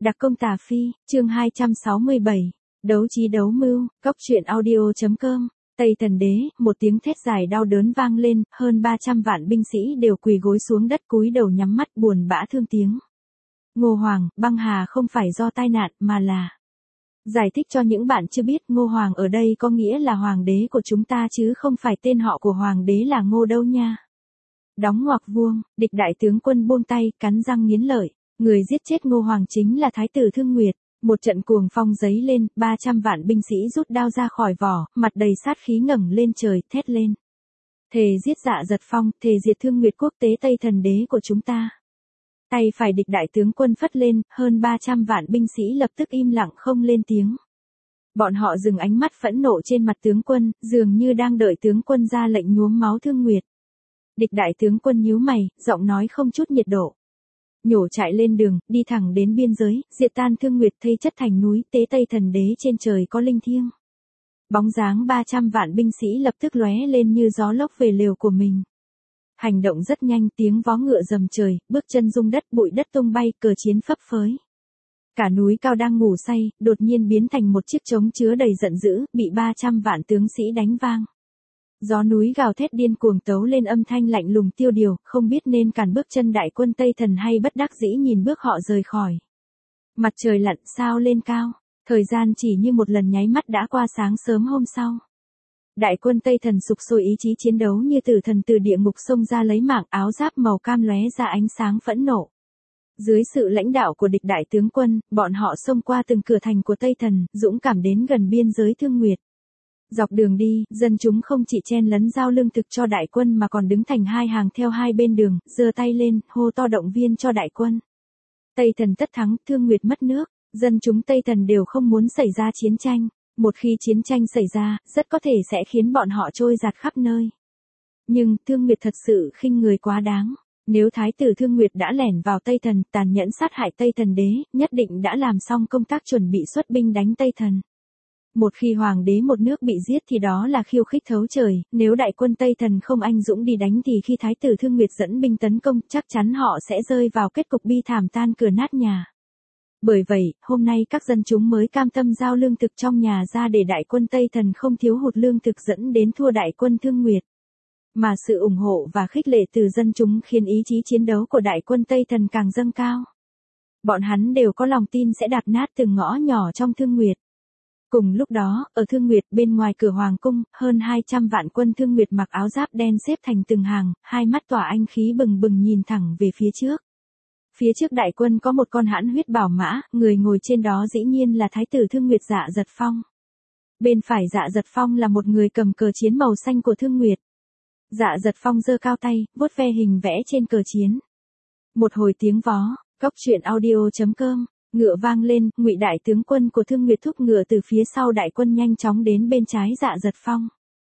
Đặc công Tà Phi, chương 267, đấu trí đấu mưu, cốc truyện audio.com, Tây Thần Đế, một tiếng thét dài đau đớn vang lên, hơn 300 vạn binh sĩ đều quỳ gối xuống đất cúi đầu nhắm mắt buồn bã thương tiếng. Ngô Hoàng, băng hà không phải do tai nạn mà là... Giải thích cho những bạn chưa biết, Ngô Hoàng ở đây có nghĩa là hoàng đế của chúng ta chứ không phải tên họ của hoàng đế là Ngô đâu nha. Đóng ngoặc vuông, địch đại tướng quân buông tay, cắn răng nghiến lợi. Người giết chết Ngô Hoàng chính là Thái tử Thương Nguyệt. Một trận cuồng phong giấy lên, 300 vạn binh sĩ rút đao ra khỏi vỏ, mặt đầy sát khí ngẩng lên trời, thét lên. Thề giết Dạ Giật Phong, thề diệt Thương Nguyệt quốc tế Tây Thần Đế của chúng ta. Tay phải địch đại tướng quân phất lên, hơn 300 vạn binh sĩ lập tức im lặng không lên tiếng. Bọn họ dừng ánh mắt phẫn nộ trên mặt tướng quân, dường như đang đợi tướng quân ra lệnh nhuốm máu Thương Nguyệt. Địch đại tướng quân nhíu mày, giọng nói không chút nhiệt độ. Nhổ chạy lên đường, đi thẳng đến biên giới, diệt tan Thương Nguyệt thây chất thành núi, tế Tây Thần Đế trên trời có linh thiêng. Bóng dáng 300 vạn binh sĩ lập tức lóe lên như gió lốc về lều của mình. Hành động rất nhanh, tiếng vó ngựa rầm trời, bước chân rung đất, bụi đất tung bay, cờ chiến phấp phới. Cả núi cao đang ngủ say, đột nhiên biến thành một chiếc trống chứa đầy giận dữ, bị 300 vạn tướng sĩ đánh vang. Gió núi gào thét điên cuồng tấu lên âm thanh lạnh lùng tiêu điều, không biết nên cản bước chân đại quân Tây Thần hay bất đắc dĩ nhìn bước họ rời khỏi. Mặt trời lặn sao lên cao, thời gian chỉ như một lần nháy mắt đã qua sáng sớm hôm sau. Đại quân Tây Thần sục sôi ý chí chiến đấu như tử thần từ địa ngục xông ra lấy mạng, áo giáp màu cam lóe ra ánh sáng phẫn nộ. Dưới sự lãnh đạo của địch đại tướng quân, bọn họ xông qua từng cửa thành của Tây Thần, dũng cảm đến gần biên giới Thương Nguyệt. Dọc đường đi, dân chúng không chỉ chen lấn giao lương thực cho đại quân mà còn đứng thành hai hàng theo hai bên đường, giơ tay lên, hô to động viên cho đại quân. Tây Thần tất thắng, Thương Nguyệt mất nước, dân chúng Tây Thần đều không muốn xảy ra chiến tranh. Một khi chiến tranh xảy ra, rất có thể sẽ khiến bọn họ trôi dạt khắp nơi. Nhưng, Thương Nguyệt thật sự khinh người quá đáng. Nếu Thái tử Thương Nguyệt đã lẻn vào Tây Thần, tàn nhẫn sát hại Tây Thần Đế, nhất định đã làm xong công tác chuẩn bị xuất binh đánh Tây Thần. Một khi hoàng đế một nước bị giết thì đó là khiêu khích thấu trời, nếu đại quân Tây Thần không anh dũng đi đánh thì khi Thái tử Thương Nguyệt dẫn binh tấn công, chắc chắn họ sẽ rơi vào kết cục bi thảm tan cửa nát nhà. Bởi vậy, hôm nay các dân chúng mới cam tâm giao lương thực trong nhà ra để đại quân Tây Thần không thiếu hụt lương thực dẫn đến thua đại quân Thương Nguyệt. Mà sự ủng hộ và khích lệ từ dân chúng khiến ý chí chiến đấu của đại quân Tây Thần càng dâng cao. Bọn hắn đều có lòng tin sẽ đạp nát từng ngõ nhỏ trong Thương Nguyệt. Cùng lúc đó, ở Thương Nguyệt bên ngoài cửa hoàng cung, hơn 200 vạn quân Thương Nguyệt mặc áo giáp đen xếp thành từng hàng, hai mắt tỏa ánh khí bừng bừng nhìn thẳng về phía trước. Phía trước đại quân có một con hãn huyết bảo mã, người ngồi trên đó dĩ nhiên là Thái tử Thương Nguyệt Dạ Giật Phong. Bên phải Dạ Giật Phong là một người cầm cờ chiến màu xanh của Thương Nguyệt. Dạ Giật Phong giơ cao tay, vuốt ve hình vẽ trên cờ chiến. Một hồi tiếng vó, cốc truyện audio.com, ngựa vang lên, Ngụy đại tướng quân của Thương Nguyệt thúc ngựa từ phía sau đại quân nhanh chóng đến bên trái Dạ Giật Phong.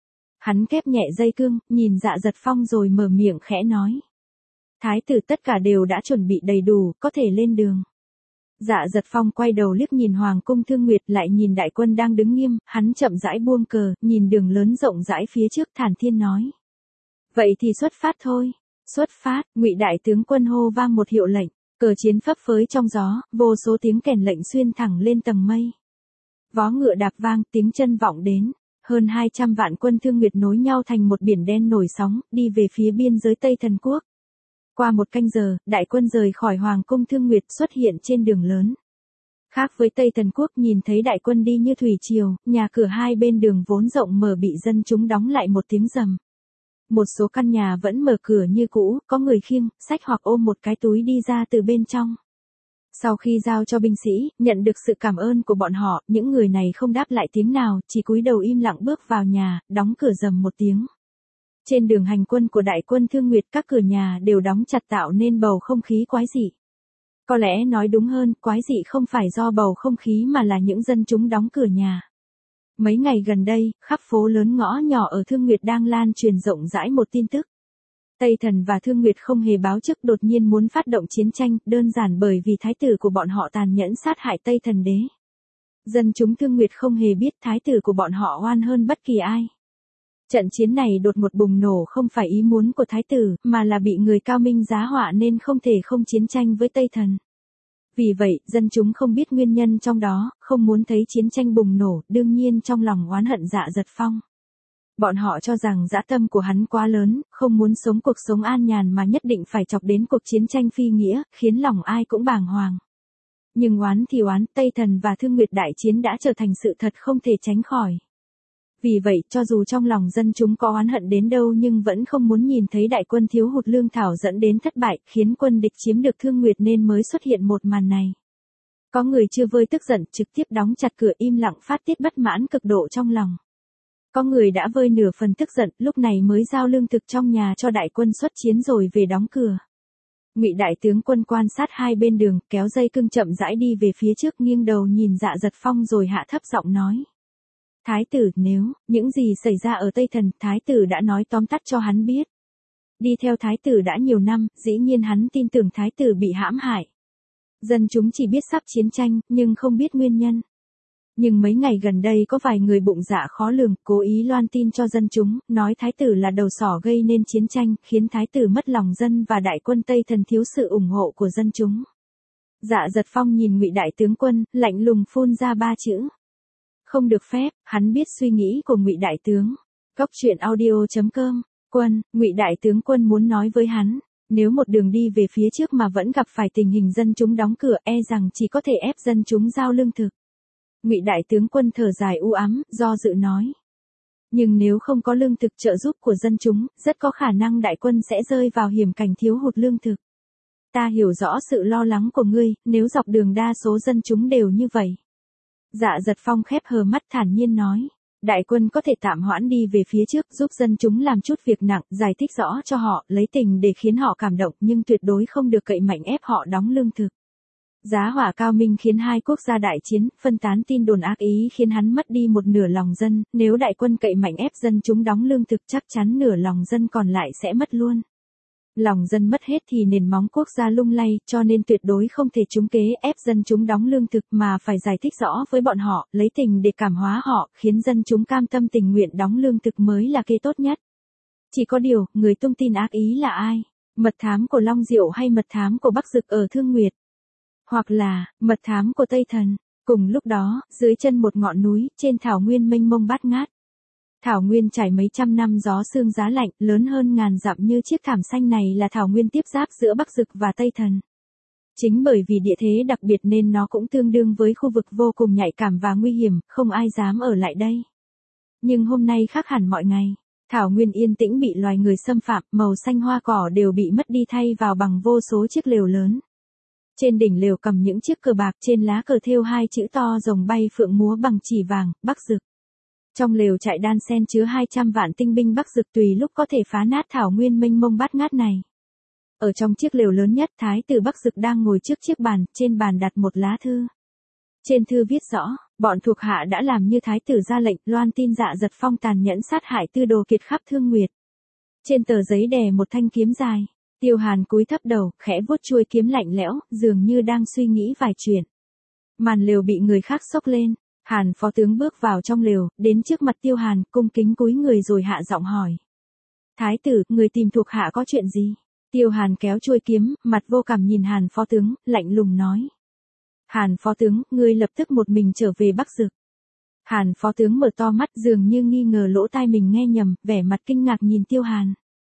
Hắn kép nhẹ dây cương, nhìn Dạ Giật Phong rồi mở miệng khẽ nói. Thái tử tất cả đều đã chuẩn bị đầy đủ, có thể lên đường. Dạ Giật Phong quay đầu liếc nhìn Hoàng cung Thương Nguyệt lại nhìn đại quân đang đứng nghiêm, hắn chậm rãi buông cờ, nhìn đường lớn rộng rãi phía trước thản thiên nói. Vậy thì xuất phát thôi. Xuất phát, Ngụy đại tướng quân hô vang một hiệu lệnh, cờ chiến phấp phới trong gió, vô số tiếng kèn lệnh xuyên thẳng lên tầng mây. Vó ngựa đạp vang, tiếng chân vọng đến. Hơn 200 vạn quân Thương Nguyệt nối nhau thành một biển đen nổi sóng, đi về phía biên giới Tây Thần Quốc. Qua một canh giờ, đại quân rời khỏi Hoàng cung Thương Nguyệt xuất hiện trên đường lớn. Khác với Tây Thần Quốc nhìn thấy đại quân đi như thủy triều, nhà cửa hai bên đường vốn rộng mở bị dân chúng đóng lại một tiếng rầm. Một số căn nhà vẫn mở cửa như cũ, có người khiêng, xách hoặc ôm một cái túi đi ra từ bên trong. Sau khi giao cho binh sĩ, nhận được sự cảm ơn của bọn họ, những người này không đáp lại tiếng nào, chỉ cúi đầu im lặng bước vào nhà, đóng cửa rầm một tiếng. Trên đường hành quân của đại quân Thương Nguyệt các cửa nhà đều đóng chặt tạo nên bầu không khí quái dị. Có lẽ nói đúng hơn, quái dị không phải do bầu không khí mà là những dân chúng đóng cửa nhà. Mấy ngày gần đây, khắp phố lớn ngõ nhỏ ở Thương Nguyệt đang lan truyền rộng rãi một tin tức. Tây Thần và Thương Nguyệt không hề báo trước đột nhiên muốn phát động chiến tranh, đơn giản bởi vì thái tử của bọn họ tàn nhẫn sát hại Tây Thần Đế. Dân chúng Thương Nguyệt không hề biết thái tử của bọn họ oan hơn bất kỳ ai. Trận chiến này đột ngột bùng nổ không phải ý muốn của thái tử, mà là bị người cao minh giá họa nên không thể không chiến tranh với Tây Thần. Vì vậy, dân chúng không biết nguyên nhân trong đó, không muốn thấy chiến tranh bùng nổ, đương nhiên trong lòng oán hận Dạ Dật Phong. Bọn họ cho rằng dã tâm của hắn quá lớn, không muốn sống cuộc sống an nhàn mà nhất định phải chọc đến cuộc chiến tranh phi nghĩa, khiến lòng ai cũng bàng hoàng. Nhưng oán thì oán, Tây Thần và Thương Nguyệt đại chiến đã trở thành sự thật không thể tránh khỏi. Vì vậy, cho dù trong lòng dân chúng có oán hận đến đâu nhưng vẫn không muốn nhìn thấy đại quân thiếu hụt lương thảo dẫn đến thất bại, khiến quân địch chiếm được Thương Nguyệt nên mới xuất hiện một màn này. Có người chưa vơi tức giận, trực tiếp đóng chặt cửa im lặng phát tiết bất mãn cực độ trong lòng. Có người đã vơi nửa phần tức giận, lúc này mới giao lương thực trong nhà cho đại quân xuất chiến rồi về đóng cửa. Ngụy đại tướng quân quan sát hai bên đường, kéo dây cương chậm rãi đi về phía trước, nghiêng đầu nhìn Dạ Dật Phong rồi hạ thấp giọng nói. Thái tử, nếu, những gì xảy ra ở Tây Thần, thái tử đã nói tóm tắt cho hắn biết. Đi theo thái tử đã nhiều năm, dĩ nhiên hắn tin tưởng thái tử bị hãm hại. Dân chúng chỉ biết sắp chiến tranh, nhưng không biết nguyên nhân. Nhưng mấy ngày gần đây có vài người bụng dạ khó lường, cố ý loan tin cho dân chúng, nói thái tử là đầu sỏ gây nên chiến tranh, khiến thái tử mất lòng dân và đại quân Tây Thần thiếu sự ủng hộ của dân chúng. Dạ Dật Phong nhìn Ngụy đại tướng quân, lạnh lùng phun ra ba chữ. Không được phép, hắn biết suy nghĩ của Ngụy đại tướng. Cốc truyện audio.com, quân, Ngụy đại tướng quân muốn nói với hắn. Nếu một đường đi về phía trước mà vẫn gặp phải tình hình dân chúng đóng cửa, e rằng chỉ có thể ép dân chúng giao lương thực. Ngụy đại tướng quân thở dài u ám, do dự nói. Nhưng nếu không có lương thực trợ giúp của dân chúng, rất có khả năng đại quân sẽ rơi vào hiểm cảnh thiếu hụt lương thực. Ta hiểu rõ sự lo lắng của ngươi, nếu dọc đường đa số dân chúng đều như vậy. Dạ Dật Phong khép hờ mắt thản nhiên nói. Đại quân có thể tạm hoãn đi về phía trước, giúp dân chúng làm chút việc nặng, giải thích rõ cho họ, lấy tình để khiến họ cảm động, nhưng tuyệt đối không được cậy mạnh ép họ đóng lương thực. Giá hỏa cao minh khiến hai quốc gia đại chiến, phân tán tin đồn ác ý khiến hắn mất đi một nửa lòng dân, nếu đại quân cậy mạnh ép dân chúng đóng lương thực chắc chắn nửa lòng dân còn lại sẽ mất luôn. Lòng dân mất hết thì nền móng quốc gia lung lay, cho nên tuyệt đối không thể trúng kế ép dân chúng đóng lương thực mà phải giải thích rõ với bọn họ, lấy tình để cảm hóa họ, khiến dân chúng cam tâm tình nguyện đóng lương thực mới là kế tốt nhất. Chỉ có điều, người tung tin ác ý là ai? Mật thám của Long Diệu hay mật thám của Bắc Dực ở Thương Nguyệt? Hoặc là, mật thám của Tây Thần? Cùng lúc đó, dưới chân một ngọn núi, trên thảo nguyên mênh mông bát ngát. Thảo nguyên trải mấy trăm năm gió sương giá lạnh, lớn hơn ngàn dặm như chiếc thảm xanh này là thảo nguyên tiếp giáp giữa Bắc Dực và Tây Thần. Chính bởi vì địa thế đặc biệt nên nó cũng tương đương với khu vực vô cùng nhạy cảm và nguy hiểm, không ai dám ở lại đây. Nhưng hôm nay khác hẳn mọi ngày. Thảo nguyên yên tĩnh bị loài người xâm phạm, màu xanh hoa cỏ đều bị mất đi thay vào bằng vô số chiếc lều lớn. Trên đỉnh lều cầm những chiếc cờ bạc, trên lá cờ thêu hai chữ to rồng bay phượng múa bằng chỉ vàng, Bắc Dực. Trong lều trại đan sen chứa 200 vạn tinh binh Bắc Dực tùy lúc có thể phá nát thảo nguyên mênh mông bát ngát này. Ở trong chiếc lều lớn nhất, thái tử Bắc Dực đang ngồi trước chiếc bàn, trên bàn đặt một lá thư. Trên thư viết rõ, bọn thuộc hạ đã làm như thái tử ra lệnh, loan tin Dạ Dật Phong tàn nhẫn sát hại Tư Đồ Kiệt khắp Thương Nguyệt. Trên tờ giấy đè một thanh kiếm dài. Tiêu Hàn cúi thấp đầu, khẽ vuốt chuôi kiếm lạnh lẽo, dường như đang suy nghĩ vài chuyện. Màn lều bị người khác xốc lên. Hàn phó tướng bước vào trong lều, đến trước mặt Tiêu Hàn, cung kính cúi người rồi hạ giọng hỏi. Thái tử, người tìm thuộc hạ có chuyện gì? Tiêu Hàn kéo chuôi kiếm, mặt vô cảm nhìn Hàn phó tướng, lạnh lùng nói. Hàn phó tướng, ngươi lập tức một mình trở về Bắc Dực. Hàn phó tướng mở to mắt dường như nghi ngờ lỗ tai mình nghe nhầm, vẻ mặt kinh ngạc nhìn Tiêu Hàn.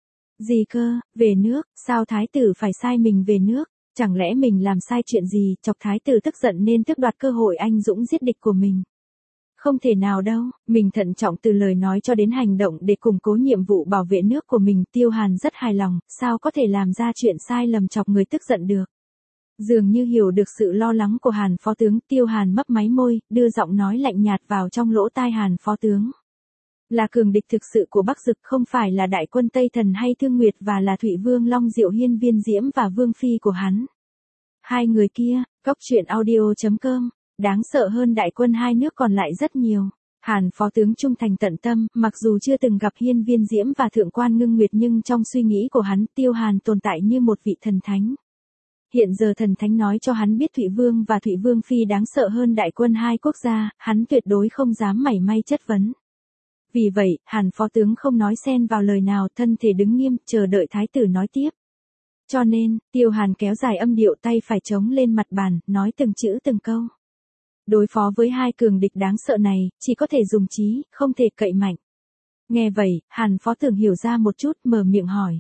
Gì cơ, về nước, sao thái tử phải sai mình về nước? Chẳng lẽ mình làm sai chuyện gì, chọc thái tử tức giận nên tước đoạt cơ hội anh dũng giết địch của mình? Không thể nào đâu, mình thận trọng từ lời nói cho đến hành động để củng cố nhiệm vụ bảo vệ nước của mình. Tiêu Hàn rất hài lòng, sao có thể làm ra chuyện sai lầm chọc người tức giận được? Dường như hiểu được sự lo lắng của Hàn phó tướng, Tiêu Hàn mấp máy môi, đưa giọng nói lạnh nhạt vào trong lỗ tai Hàn phó tướng. Là cường địch thực sự của Bắc Dực, không phải là đại quân Tây Thần hay Thương Nguyệt, và là Thụy Vương Long Diệu Hiên Viên Diễm và Vương Phi của hắn. Hai người kia, cốc truyện audio.com, đáng sợ hơn đại quân hai nước còn lại rất nhiều. Hàn phó tướng trung thành tận tâm, mặc dù chưa từng gặp Hiên Viên Diễm và Thượng quan Ngưng Nguyệt nhưng trong suy nghĩ của hắn, Tiêu Hàn tồn tại như một vị thần thánh. Hiện giờ thần thánh nói cho hắn biết Thụy Vương và Thụy Vương Phi đáng sợ hơn đại quân hai quốc gia, hắn tuyệt đối không dám mảy may chất vấn. Vì vậy, Hàn phó tướng không nói xen vào lời nào, thân thể đứng nghiêm, chờ đợi thái tử nói tiếp. Cho nên, Tiêu Hàn kéo dài âm điệu, tay phải chống lên mặt bàn, nói từng chữ từng câu. Đối phó với hai cường địch đáng sợ này, chỉ có thể dùng trí, không thể cậy mạnh. Nghe vậy, Hàn Phó Tường hiểu ra một chút, mở miệng hỏi.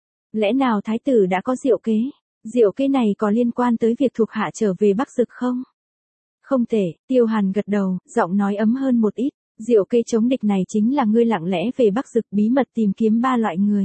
Lẽ nào thái tử đã có diệu kế? Diệu kế này có liên quan tới việc thuộc hạ trở về Bắc Dực không? Không thể, Tiêu Hàn gật đầu, giọng nói ấm hơn một ít. Diệu kế chống địch này chính là ngươi lặng lẽ về Bắc Dực bí mật tìm kiếm 3 loại người.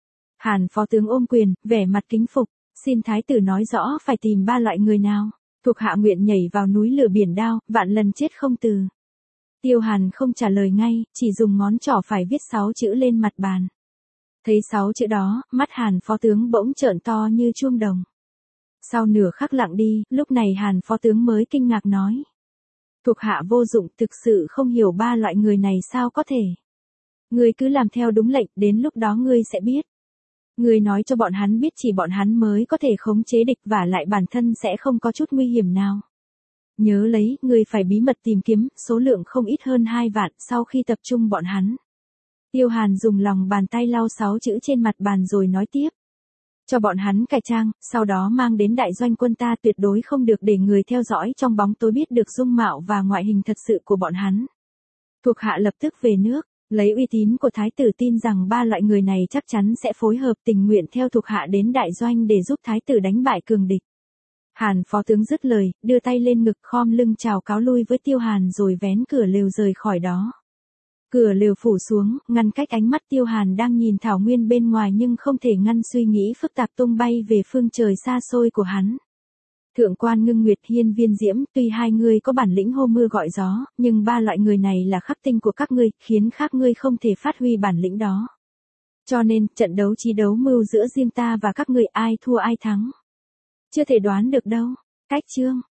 Hàn Phó Tướng ôm quyền, vẻ mặt kính phục. Xin thái tử nói rõ phải tìm 3 loại người nào. Thuộc hạ nguyện nhảy vào núi lửa biển đao, vạn lần chết không từ. Tiêu Hàn không trả lời ngay, chỉ dùng ngón trỏ phải viết 6 chữ lên mặt bàn. Thấy 6 chữ đó, mắt Hàn Phó Tướng bỗng trợn to như chuông đồng. Sau nửa khắc lặng đi, lúc này Hàn Phó Tướng mới kinh ngạc nói. Thuộc hạ vô dụng, thực sự không hiểu 3 loại người này sao có thể. Ngươi cứ làm theo đúng lệnh, đến lúc đó ngươi sẽ biết. Ngươi nói cho bọn hắn biết chỉ bọn hắn mới có thể khống chế địch và lại bản thân sẽ không có chút nguy hiểm nào. Nhớ lấy, ngươi phải bí mật tìm kiếm, số lượng không ít hơn 2 vạn sau khi tập trung bọn hắn. Tiêu Hàn dùng lòng bàn tay lau 6 chữ trên mặt bàn rồi nói tiếp. Cho bọn hắn cải trang, sau đó mang đến đại doanh quân ta, tuyệt đối không được để người theo dõi trong bóng tối biết được dung mạo và ngoại hình thật sự của bọn hắn. Thuộc hạ lập tức về nước, lấy uy tín của thái tử tin rằng 3 loại người này chắc chắn sẽ phối hợp tình nguyện theo thuộc hạ đến đại doanh để giúp thái tử đánh bại cường địch. Hàn Phó Tướng dứt lời, đưa tay lên ngực khom lưng chào cáo lui với Tiêu Hàn rồi vén cửa lều rời khỏi đó. Cửa lều phủ xuống, ngăn cách ánh mắt Tiêu Hàn đang nhìn thảo nguyên bên ngoài nhưng không thể ngăn suy nghĩ phức tạp tung bay về phương trời xa xôi của hắn. Thượng quan Ngưng Nguyệt, Hiên Viên Diễm, tuy hai người có bản lĩnh hô mưa gọi gió, nhưng 3 loại người này là khắc tinh của các ngươi, khiến khác ngươi không thể phát huy bản lĩnh đó. Cho nên, trận đấu chí đấu mưu giữa riêng ta và các ngươi ai thua ai thắng. Chưa thể đoán được đâu. Cách chương